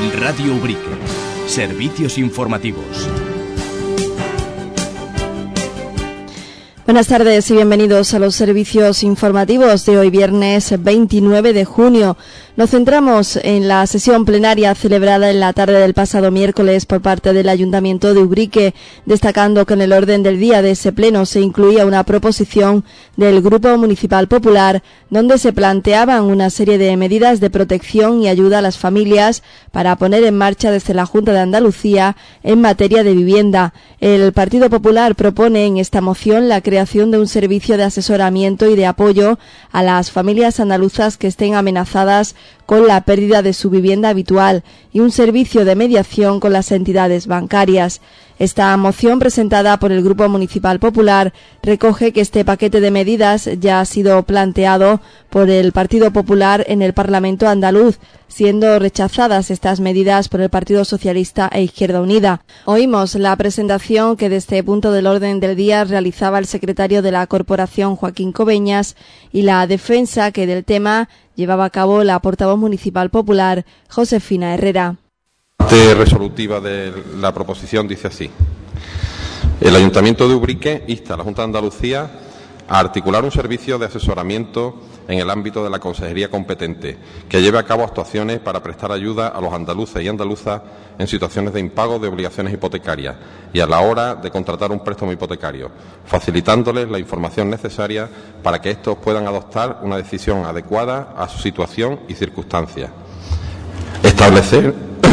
Radio Ubrique. Servicios informativos. Buenas tardes y bienvenidos a los servicios informativos de hoy viernes 29 de junio. Nos centramos en la sesión plenaria celebrada en la tarde del pasado miércoles por parte del Ayuntamiento de Ubrique, destacando que en el orden del día de ese pleno se incluía una proposición del Grupo Municipal Popular donde se planteaban una serie de medidas de protección y ayuda a las familias para poner en marcha desde la Junta de Andalucía en materia de vivienda. El Partido Popular propone en esta moción la creación de un servicio de asesoramiento y de apoyo a las familias andaluzas que estén amenazadas con la pérdida de su vivienda habitual y un servicio de mediación con las entidades bancarias. Esta moción presentada por el Grupo Municipal Popular recoge que este paquete de medidas ya ha sido planteado por el Partido Popular en el Parlamento andaluz, siendo rechazadas estas medidas por el Partido Socialista e Izquierda Unida. Oímos la presentación que de este punto del orden del día realizaba el secretario de la Corporación, Joaquín Cobeñas, y la defensa que del tema llevaba a cabo la portavoz municipal popular, Josefina Herrera. La parte resolutiva de la proposición dice así: el Ayuntamiento de Ubrique insta a la Junta de Andalucía a articular un servicio de asesoramiento en el ámbito de la consejería competente que lleve a cabo actuaciones para prestar ayuda a los andaluces y andaluzas en situaciones de impago de obligaciones hipotecarias y a la hora de contratar un préstamo hipotecario, facilitándoles la información necesaria para que estos puedan adoptar una decisión adecuada a su situación y circunstancias. Establecer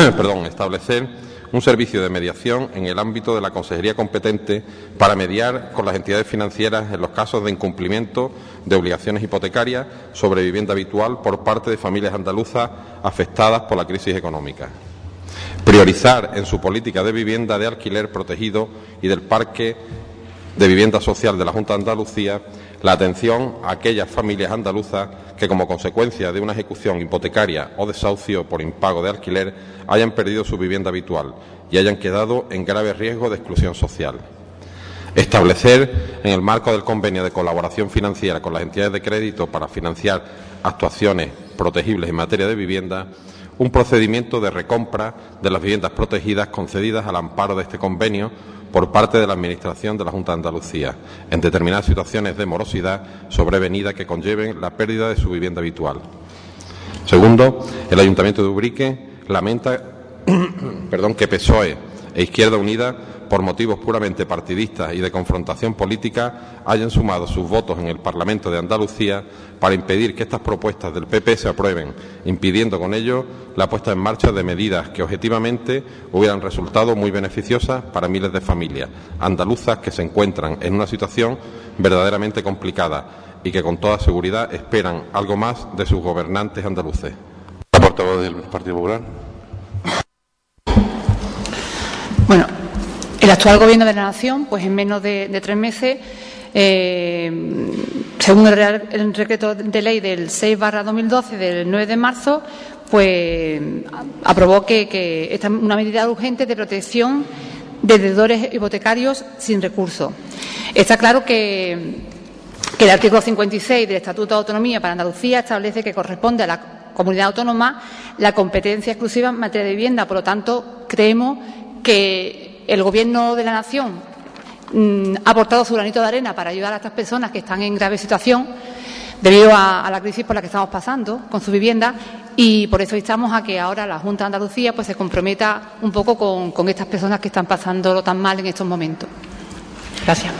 un servicio de mediación en el ámbito de la consejería competente para mediar con las entidades financieras en los casos de incumplimiento de obligaciones hipotecarias sobre vivienda habitual por parte de familias andaluzas afectadas por la crisis económica. Priorizar en su política de vivienda de alquiler protegido y del parque de vivienda social de la Junta de Andalucía la atención a aquellas familias andaluzas que, como consecuencia de una ejecución hipotecaria o desahucio por impago de alquiler, hayan perdido su vivienda habitual y hayan quedado en grave riesgo de exclusión social. Establecer, en el marco del convenio de colaboración financiera con las entidades de crédito para financiar actuaciones protegibles en materia de vivienda, un procedimiento de recompra de las viviendas protegidas concedidas al amparo de este convenio por parte de la Administración de la Junta de Andalucía, en determinadas situaciones de morosidad sobrevenida que conlleven la pérdida de su vivienda habitual. Segundo, el Ayuntamiento de Ubrique lamenta que PSOE e Izquierda Unida, por motivos puramente partidistas y de confrontación política, hayan sumado sus votos en el Parlamento de Andalucía para impedir que estas propuestas del PP se aprueben, impidiendo con ello la puesta en marcha de medidas que objetivamente hubieran resultado muy beneficiosas para miles de familias andaluzas que se encuentran en una situación verdaderamente complicada y que con toda seguridad esperan algo más de sus gobernantes andaluces. La portavoz del Partido Popular. Bueno, el actual Gobierno de la Nación, pues en menos de 3 meses, según el decreto de ley del 6/2012 del 9 de marzo, pues aprobó que esta es una medida urgente de protección de deudores hipotecarios sin recursos. Está claro que el artículo 56 del Estatuto de Autonomía para Andalucía establece que corresponde a la comunidad autónoma la competencia exclusiva en materia de vivienda. Por lo tanto, creemos que el Gobierno de la Nación ha aportado su granito de arena para ayudar a estas personas que están en grave situación debido a la crisis por la que estamos pasando con su vivienda, y por eso instamos a que ahora la Junta de Andalucía pues se comprometa un poco con estas personas que están pasándolo tan mal en estos momentos. Gracias.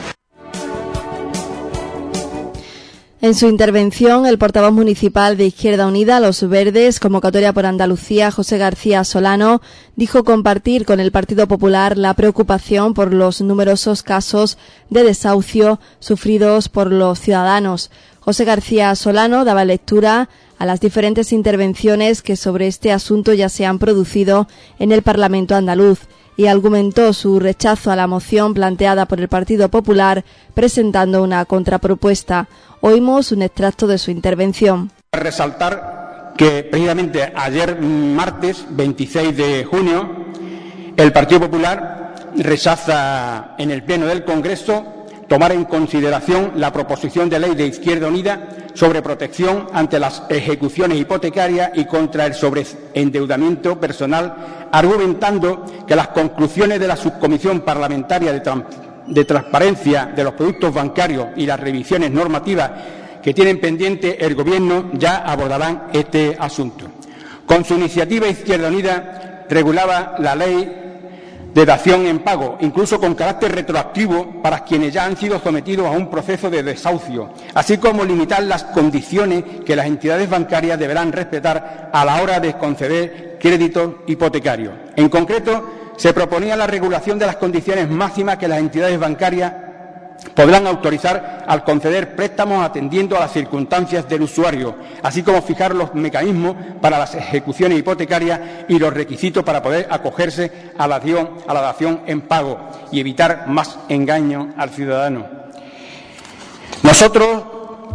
En su intervención, el portavoz municipal de Izquierda Unida, Los Verdes, Convocatoria por Andalucía, José García Solano, dijo compartir con el Partido Popular la preocupación por los numerosos casos de desahucio sufridos por los ciudadanos. José García Solano daba lectura a las diferentes intervenciones que sobre este asunto ya se han producido en el Parlamento andaluz y argumentó su rechazo a la moción planteada por el Partido Popular, presentando una contrapropuesta. Oímos un extracto de su intervención. Resaltar que precisamente ayer, martes 26 de junio, el Partido Popular rechaza en el Pleno del Congreso tomar en consideración la proposición de ley de Izquierda Unida sobre protección ante las ejecuciones hipotecarias y contra el sobreendeudamiento personal, argumentando que las conclusiones de la Subcomisión Parlamentaria de Transparencia de los Productos Bancarios y las revisiones normativas que tienen pendiente el Gobierno ya abordarán este asunto. Con su iniciativa, Izquierda Unida regulaba la ley de dación en pago, incluso con carácter retroactivo para quienes ya han sido sometidos a un proceso de desahucio, así como limitar las condiciones que las entidades bancarias deberán respetar a la hora de conceder créditos hipotecarios. En concreto, se proponía la regulación de las condiciones máximas que las entidades bancarias podrán autorizar al conceder préstamos atendiendo a las circunstancias del usuario, así como fijar los mecanismos para las ejecuciones hipotecarias y los requisitos para poder acogerse a la dación en pago y evitar más engaño al ciudadano. Nosotros,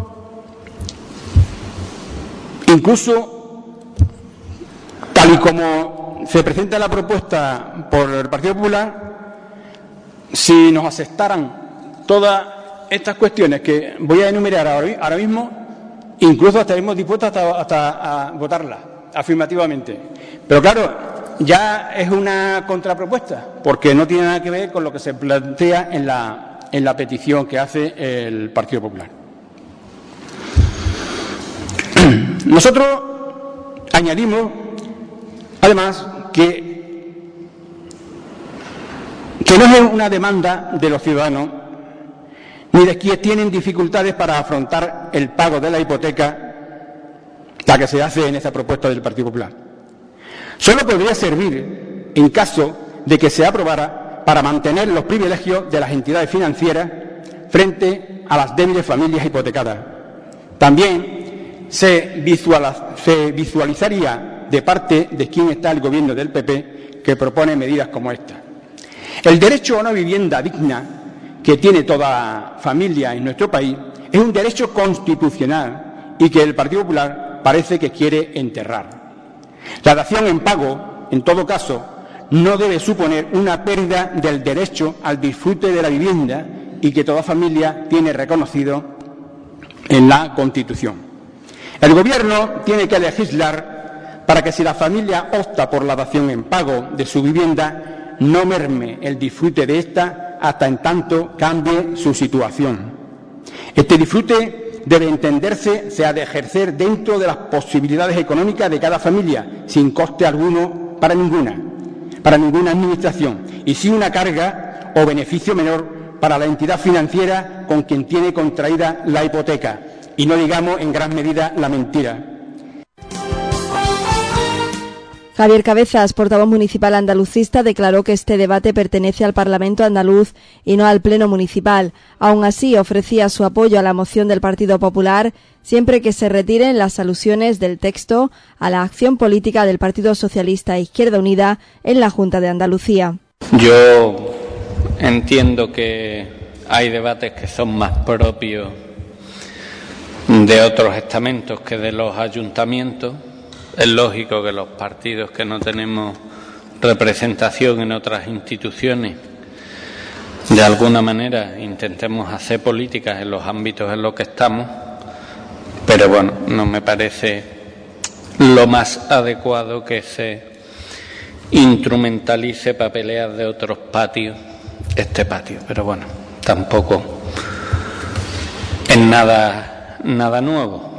incluso, tal y como se presenta la propuesta por el Partido Popular, si nos aceptaran todas estas cuestiones que voy a enumerar ahora mismo, incluso estaremos dispuestos hasta a votarlas afirmativamente. Pero claro, ya es una contrapropuesta, porque no tiene nada que ver con lo que se plantea en la petición que hace el Partido Popular. Nosotros añadimos, además, que no es una demanda de los ciudadanos ni de quienes tienen dificultades para afrontar el pago de la hipoteca, la que se hace en esta propuesta del Partido Popular. Solo podría servir, en caso de que se aprobara, para mantener los privilegios de las entidades financieras frente a las débiles familias hipotecadas. También se visualizaría de parte de quien está el Gobierno del PP que propone medidas como esta. El derecho a una vivienda digna que tiene toda familia en nuestro país es un derecho constitucional y que el Partido Popular parece que quiere enterrar. La dación en pago, en todo caso, no debe suponer una pérdida del derecho al disfrute de la vivienda y que toda familia tiene reconocido en la Constitución. El Gobierno tiene que legislar para que si la familia opta por la dación en pago de su vivienda, no merme el disfrute de ésta hasta en tanto cambie su situación. Este disfrute debe entenderse se ha de ejercer dentro de las posibilidades económicas de cada familia, sin coste alguno para ninguna administración, y sin una carga o beneficio menor para la entidad financiera con quien tiene contraída la hipoteca, y no digamos en gran medida la mentira. Javier Cabezas, portavoz municipal andalucista, declaró que este debate pertenece al Parlamento andaluz y no al Pleno municipal. Aún así, ofrecía su apoyo a la moción del Partido Popular siempre que se retiren las alusiones del texto a la acción política del Partido Socialista e Izquierda Unida en la Junta de Andalucía. Yo entiendo que hay debates que son más propios de otros estamentos que de los ayuntamientos. Es lógico que los partidos que no tenemos representación en otras instituciones, de alguna manera intentemos hacer políticas en los ámbitos en los que estamos, pero bueno, no me parece lo más adecuado que se instrumentalice para pelear de otros patios este patio, pero bueno, tampoco es nada nuevo.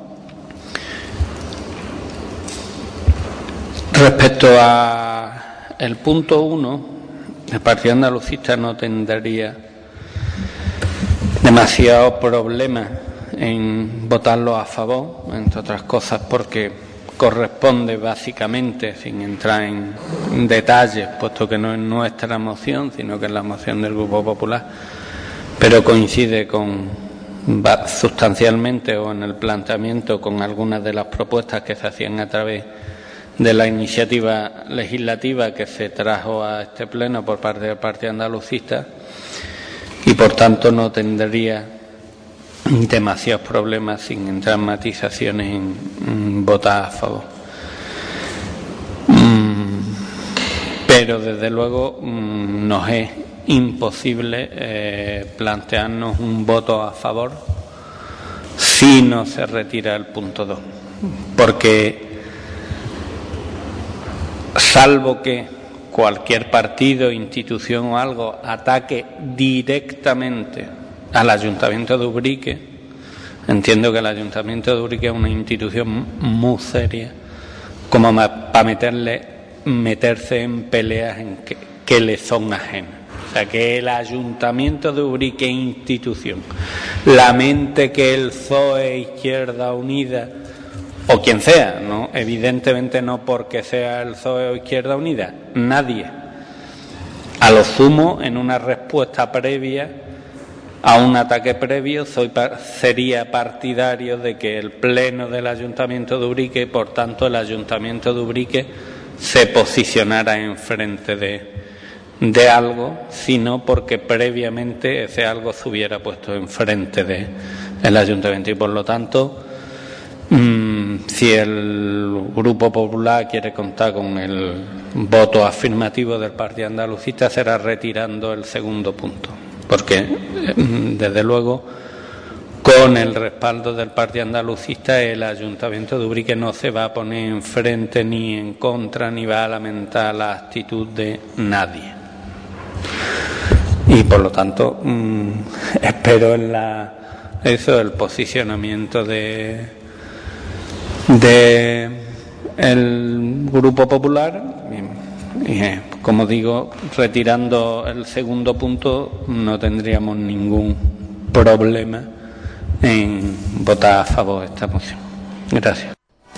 Respecto a el punto 1, el Partido Andalucista no tendría demasiado problema en votarlo a favor, entre otras cosas porque corresponde básicamente, sin entrar en detalles, puesto que no es nuestra moción, sino que es la moción del Grupo Popular, pero coincide sustancialmente o en el planteamiento con algunas de las propuestas que se hacían a través de la iniciativa legislativa que se trajo a este pleno por parte del Partido Andalucista, y por tanto no tendría demasiados problemas, sin entrar en matizaciones, en votar a favor. Pero desde luego nos es imposible plantearnos un voto a favor si no se retira el punto 2, porque salvo que cualquier partido, institución o algo ataque directamente al Ayuntamiento de Ubrique, entiendo que el Ayuntamiento de Ubrique es una institución muy seria como para meterse en peleas en que le son ajenas. O sea, que el Ayuntamiento de Ubrique, institución, lamente que el PSOE, Izquierda Unida o quien sea, no, evidentemente no porque sea el PSOE o Izquierda Unida, nadie, a lo sumo en una respuesta previa a un ataque previo sería partidario de que el pleno del Ayuntamiento de Ubrique, por tanto el Ayuntamiento de Ubrique, se posicionara enfrente de algo, sino porque previamente ese algo se hubiera puesto enfrente del Ayuntamiento. Y por lo tanto, si el Grupo Popular quiere contar con el voto afirmativo del Partido Andalucista, será retirando el segundo punto, porque desde luego con el respaldo del Partido Andalucista el Ayuntamiento de Ubrique no se va a poner enfrente ni en contra ni va a lamentar la actitud de nadie. Y por lo tanto espero el posicionamiento de el Grupo Popular y, como digo, retirando el segundo punto no tendríamos ningún problema en votar a favor de esta moción. Gracias.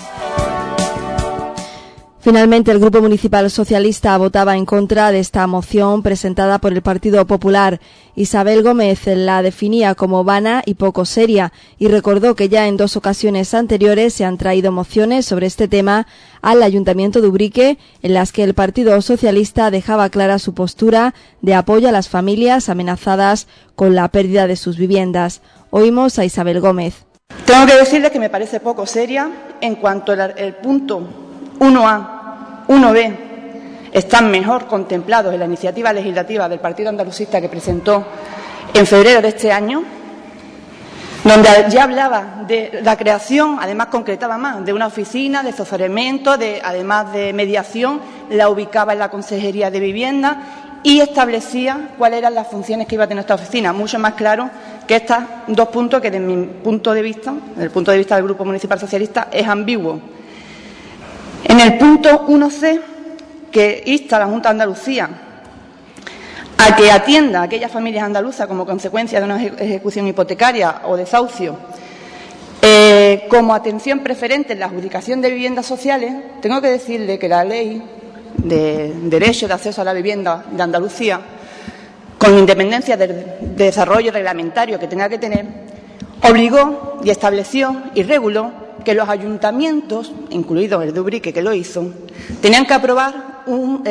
Finalmente, el Grupo Municipal Socialista votaba en contra de esta moción presentada por el Partido Popular. Isabel Gómez la definía como vana y poco seria y recordó que ya en 2 ocasiones anteriores se han traído mociones sobre este tema al Ayuntamiento de Ubrique en las que el Partido Socialista dejaba clara su postura de apoyo a las familias amenazadas con la pérdida de sus viviendas. Oímos a Isabel Gómez. Tengo que decirle que me parece poco seria en cuanto el punto 1A, 1B están mejor contemplados en la iniciativa legislativa del Partido Andalucista que presentó en febrero de este año, donde ya hablaba de la creación, además concretaba más, de una oficina de asesoramiento, además de mediación, la ubicaba en la Consejería de Vivienda y establecía cuáles eran las funciones que iba a tener esta oficina, mucho más claro que estos 2 puntos que, desde mi punto de vista, desde el punto de vista del Grupo Municipal Socialista, es ambiguo. En el punto 1C, que insta a la Junta de Andalucía a que atienda a aquellas familias andaluzas como consecuencia de una ejecución hipotecaria o desahucio, como atención preferente en la adjudicación de viviendas sociales, tengo que decirle que la Ley de Derecho de Acceso a la Vivienda de Andalucía, con independencia del desarrollo reglamentario que tenga que tener, obligó y estableció y reguló que los ayuntamientos, incluido el de Ubrique que lo hizo, tenían que aprobar un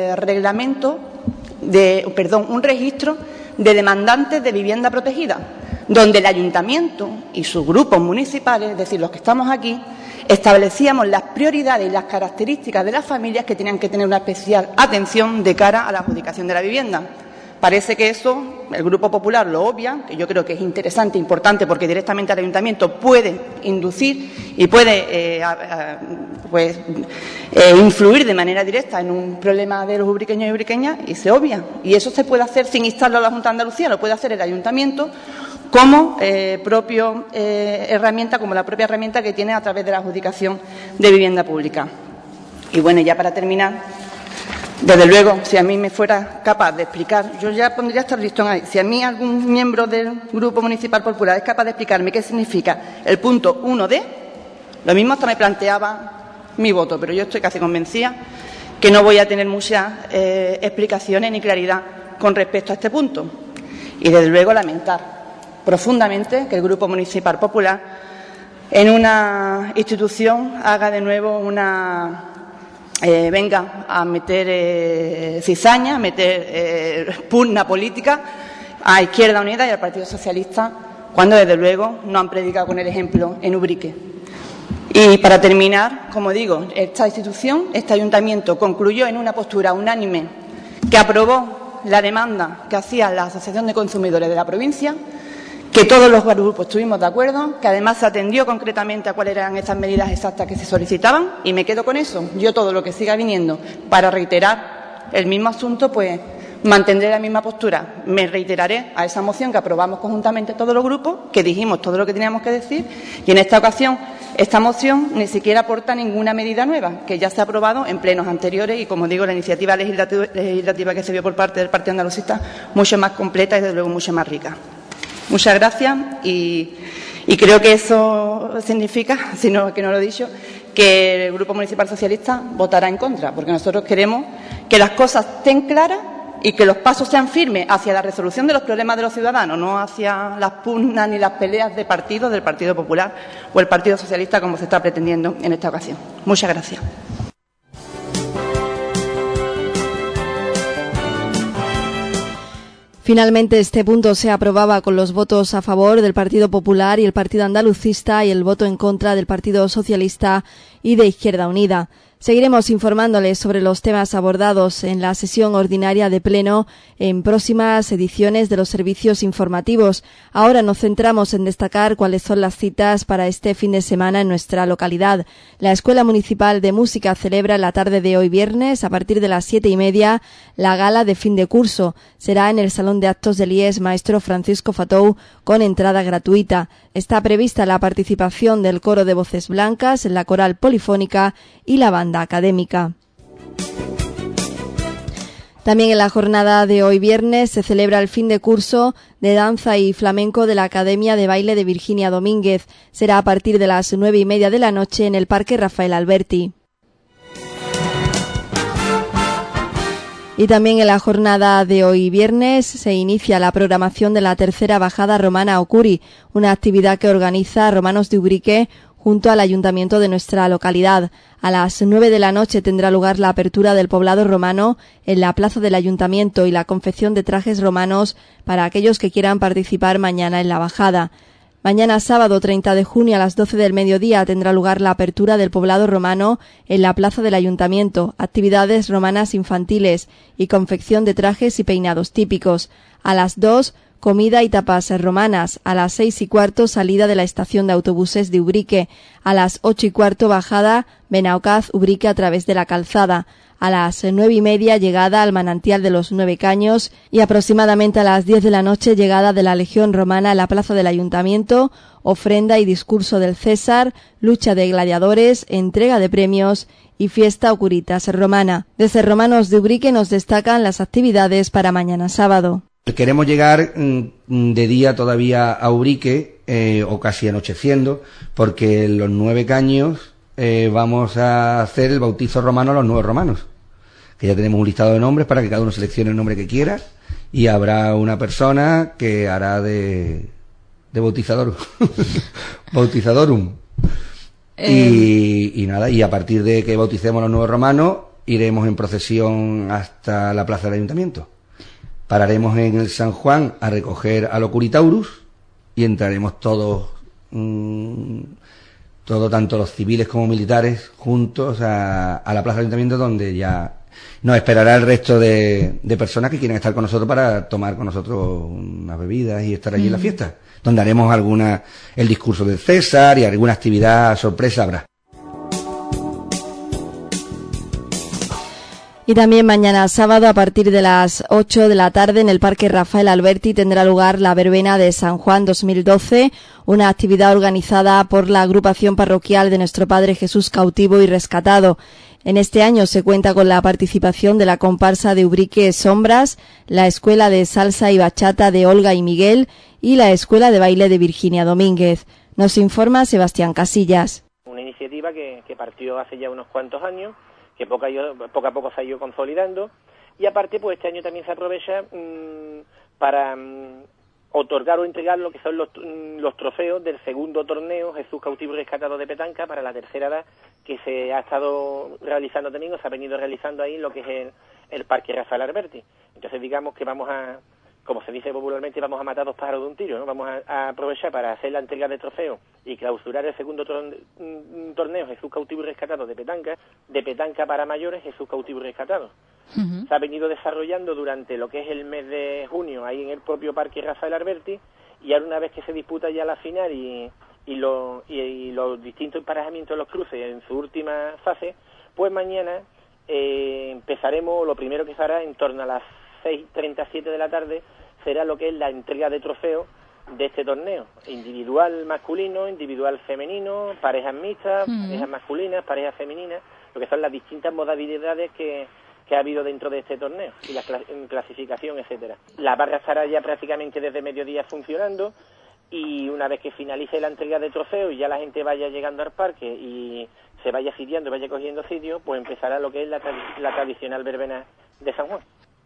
registro de demandantes de vivienda protegida, donde el ayuntamiento y sus grupos municipales, es decir, los que estamos aquí, establecíamos las prioridades y las características de las familias que tenían que tener una especial atención de cara a la adjudicación de la vivienda. Parece que eso el Grupo Popular lo obvia, que yo creo que es interesante, importante, porque directamente el Ayuntamiento puede inducir y puede influir de manera directa en un problema de los ubriqueños y ubriqueñas, y se obvia. Y eso se puede hacer sin instarlo a la Junta de Andalucía, lo puede hacer el Ayuntamiento como la propia herramienta que tiene a través de la adjudicación de vivienda pública. Y bueno, ya para terminar, desde luego, si a mí me fuera capaz de explicar, yo ya pondría hasta el listón ahí, si a mí algún miembro del Grupo Municipal Popular es capaz de explicarme qué significa el punto 1D, lo mismo hasta me planteaba mi voto, pero yo estoy casi convencida que no voy a tener muchas explicaciones ni claridad con respecto a este punto. Y desde luego lamentar profundamente que el Grupo Municipal Popular en una institución haga de nuevo venga a meter cizaña, a meter pugna política a Izquierda Unida y al Partido Socialista, cuando desde luego no han predicado con el ejemplo en Ubrique. Y para terminar, como digo, esta institución, este ayuntamiento, concluyó en una postura unánime que aprobó la demanda que hacía la Asociación de Consumidores de la provincia, que todos los grupos estuvimos de acuerdo, que además se atendió concretamente a cuáles eran esas medidas exactas que se solicitaban, y me quedo con eso. Yo todo lo que siga viniendo para reiterar el mismo asunto, pues mantendré la misma postura. Me reiteraré a esa moción que aprobamos conjuntamente todos los grupos, que dijimos todo lo que teníamos que decir, y en esta ocasión esta moción ni siquiera aporta ninguna medida nueva, que ya se ha aprobado en plenos anteriores y, como digo, la iniciativa legislativa que se vio por parte del Partido Andalucista mucho más completa y, desde luego, mucho más rica. Muchas gracias y creo que eso significa, si no, que no lo he dicho, que el Grupo Municipal Socialista votará en contra, porque nosotros queremos que las cosas estén claras y que los pasos sean firmes hacia la resolución de los problemas de los ciudadanos, no hacia las pugnas ni las peleas de partidos del Partido Popular o el Partido Socialista, como se está pretendiendo en esta ocasión. Muchas gracias. Finalmente, este punto se aprobaba con los votos a favor del Partido Popular y el Partido Andalucista y el voto en contra del Partido Socialista y de Izquierda Unida. Seguiremos informándoles sobre los temas abordados en la sesión ordinaria de Pleno en próximas ediciones de los servicios informativos. Ahora nos centramos en destacar cuáles son las citas para este fin de semana en nuestra localidad. La Escuela Municipal de Música celebra la tarde de hoy viernes, a partir de las 7:30, la gala de fin de curso. Será en el Salón de Actos del IES Maestro Francisco Fatou, con entrada gratuita. Está prevista la participación del Coro de Voces Blancas, la Coral Polifónica y la Banda Académica. También en la jornada de hoy viernes se celebra el fin de curso de danza y flamenco de la Academia de Baile de Virginia Domínguez. Será a partir de las 9:30 de la noche en el Parque Rafael Alberti. Y también en la jornada de hoy viernes se inicia la programación de la tercera bajada romana Ocuri, una actividad que organiza Romanos de Ubrique junto al ayuntamiento de nuestra localidad. A las 9 de la noche tendrá lugar la apertura del poblado romano en la plaza del ayuntamiento y la confección de trajes romanos para aquellos que quieran participar mañana en la bajada. Mañana sábado 30 de junio a las 12 del mediodía tendrá lugar la apertura del poblado romano en la plaza del ayuntamiento, actividades romanas infantiles y confección de trajes y peinados típicos. A las 2, comida y tapas romanas. A las 6:15, salida de la estación de autobuses de Ubrique. A las 8:15, bajada Benaocaz-Ubrique a través de la calzada. A las 9:30, llegada al manantial de los 9 Caños, y aproximadamente a las 10 de la noche, llegada de la Legión Romana a la plaza del ayuntamiento, ofrenda y discurso del César, lucha de gladiadores, entrega de premios y fiesta Ocuritas romana. Desde Romanos de Ubrique nos destacan las actividades para mañana sábado. Queremos llegar de día todavía a Ubrique, o casi anocheciendo, porque en los 9 Caños vamos a hacer el bautizo romano a los nuevos romanos, que ya tenemos un listado de nombres para que cada uno seleccione el nombre que quiera, y habrá una persona que hará de bautizador, bautizadorum. Y nada, y a partir de que bauticemos a los nuevos romanos, iremos en procesión hasta la plaza del ayuntamiento. Pararemos en el San Juan a recoger al Ocuritaurus y entraremos todos, tanto los civiles como militares, juntos a la plaza del ayuntamiento, donde ya nos esperará el resto de personas que quieren estar con nosotros para tomar con nosotros unas bebidas y estar allí en la fiesta, donde haremos el discurso del César y alguna actividad sorpresa habrá. Y también mañana sábado, a partir de las 8 de la tarde, en el Parque Rafael Alberti tendrá lugar la Verbena de San Juan 2012, una actividad organizada por la agrupación parroquial de Nuestro Padre Jesús Cautivo y Rescatado. En este año se cuenta con la participación de la comparsa de Ubrique Sombras, la Escuela de Salsa y Bachata de Olga y Miguel y la Escuela de Baile de Virginia Domínguez. Nos informa Sebastián Casillas. Una iniciativa que partió hace ya unos cuantos años, que poco a poco se ha ido consolidando, y aparte pues este año también se aprovecha para otorgar o entregar lo que son los trofeos del segundo torneo Jesús Cautivo y Rescatado de Petanca para la tercera edad, que se ha estado realizando también, o se ha venido realizando ahí en lo que es el Parque Rafael Alberti. Entonces digamos que vamos a como se dice popularmente, vamos a matar dos pájaros de un tiro, ¿no? Vamos a aprovechar para hacer la entrega de trofeos y clausurar el segundo torneo Jesús Cautivo y Rescatado de petanca para mayores, Jesús Cautivo y Rescatado. Se ha venido desarrollando durante lo que es el mes de junio ahí en el propio Parque Rafael Alberti, y ahora una vez que se disputa ya la final y los distintos emparejamientos de los cruces en su última fase, pues mañana empezaremos, lo primero que se hará en torno a las 6:37 de la tarde, será lo que es la entrega de trofeos de este torneo, individual masculino, individual femenino, parejas mixtas, parejas masculinas, parejas femeninas, lo que son las distintas modalidades que ha habido dentro de este torneo, y la clasificación, etcétera. La barra estará ya prácticamente desde mediodía funcionando, y una vez que finalice la entrega de trofeos y ya la gente vaya llegando al parque y se vaya sitiando, vaya cogiendo sitio, pues empezará lo que es la tradicional verbena de San Juan.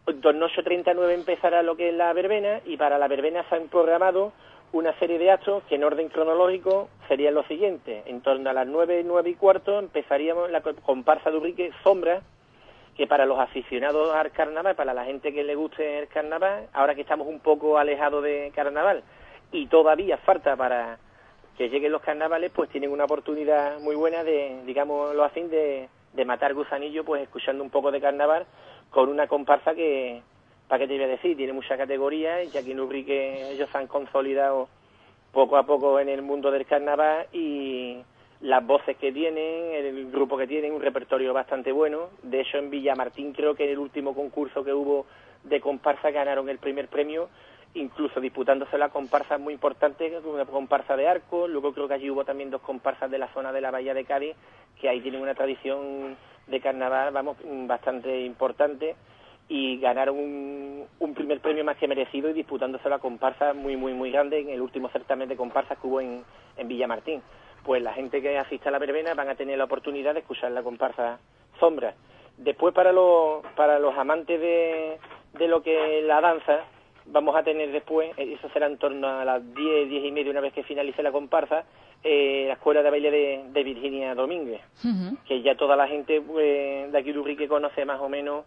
8:39 empezará lo que es la verbena, y para la verbena se han programado una serie de actos que en orden cronológico serían los siguientes. En torno a las 9:15 empezaríamos la comparsa de Ubrique Sombra, que para los aficionados al carnaval, para la gente que le guste el carnaval, ahora que estamos un poco alejados de carnaval y todavía falta para que lleguen los carnavales, pues tienen una oportunidad muy buena de, digámoslo así, de matar gusanillo, pues escuchando un poco de carnaval con una comparsa que, ¿para qué te voy a decir? Tiene mucha categoría, y aquí en Ubrique ellos se han consolidado poco a poco en el mundo del carnaval, y las voces que tienen, el grupo que tienen, un repertorio bastante bueno. De hecho, en Villamartín creo que en el último concurso que hubo de comparsa ganaron el primer premio, incluso disputándose la comparsa muy importante, una comparsa de arco. Luego creo que allí hubo también 2 comparsas de la zona de la Bahía de Cádiz, que ahí tienen una tradición de carnaval, vamos, bastante importante, y ganaron un primer premio más que merecido, y disputándose la comparsa muy grande en el último certamen de comparsas que hubo en Villamartín. Pues la gente que asista a la verbena van a tener la oportunidad de escuchar la comparsa Sombra. Después, para los amantes de lo que es la danza, vamos a tener después, eso será en torno a las 10:30, una vez que finalice la comparsa, la Escuela de Baile de Virginia Domínguez, que ya toda la gente de aquí de Ubrique conoce más o menos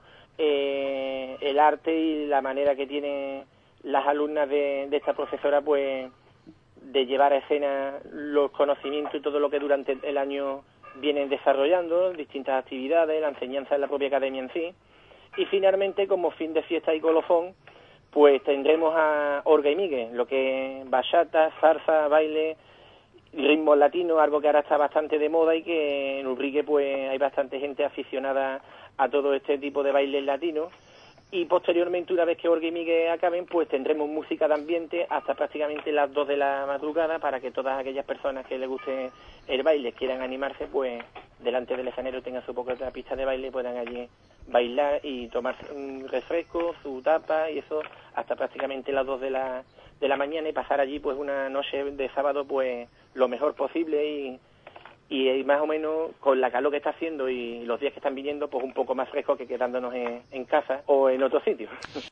el arte y la manera que tienen las alumnas de esta profesora, pues, de llevar a escena los conocimientos y todo lo que durante el año vienen desarrollando, distintas actividades, la enseñanza de la propia academia en sí. Y finalmente, como fin de fiesta y colofón, pues tendremos a Orga y Migue, lo que es bachata, salsa, baile, ritmos latinos, algo que ahora está bastante de moda, y que en Ubrique pues hay bastante gente aficionada a todo este tipo de bailes latinos. Y posteriormente, una vez que Orga y Migue acaben, pues tendremos música de ambiente hasta prácticamente las 2 de la madrugada, para que todas aquellas personas que les guste el baile, quieran animarse, pues delante del escenario tengan su poca pista de baile, puedan allí bailar y tomarse un refresco, su tapa, y eso hasta prácticamente las 2 de la mañana, y pasar allí pues una noche de sábado pues lo mejor posible, y más o menos con la calor que está haciendo y los días que están viniendo, pues un poco más fresco que quedándonos en casa o en otro sitio.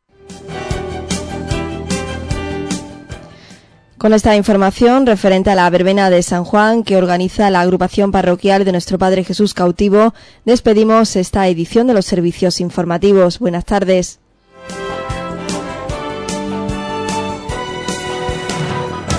Con esta información referente a la verbena de San Juan que organiza la agrupación parroquial de Nuestro Padre Jesús Cautivo, despedimos esta edición de los servicios informativos. Buenas tardes.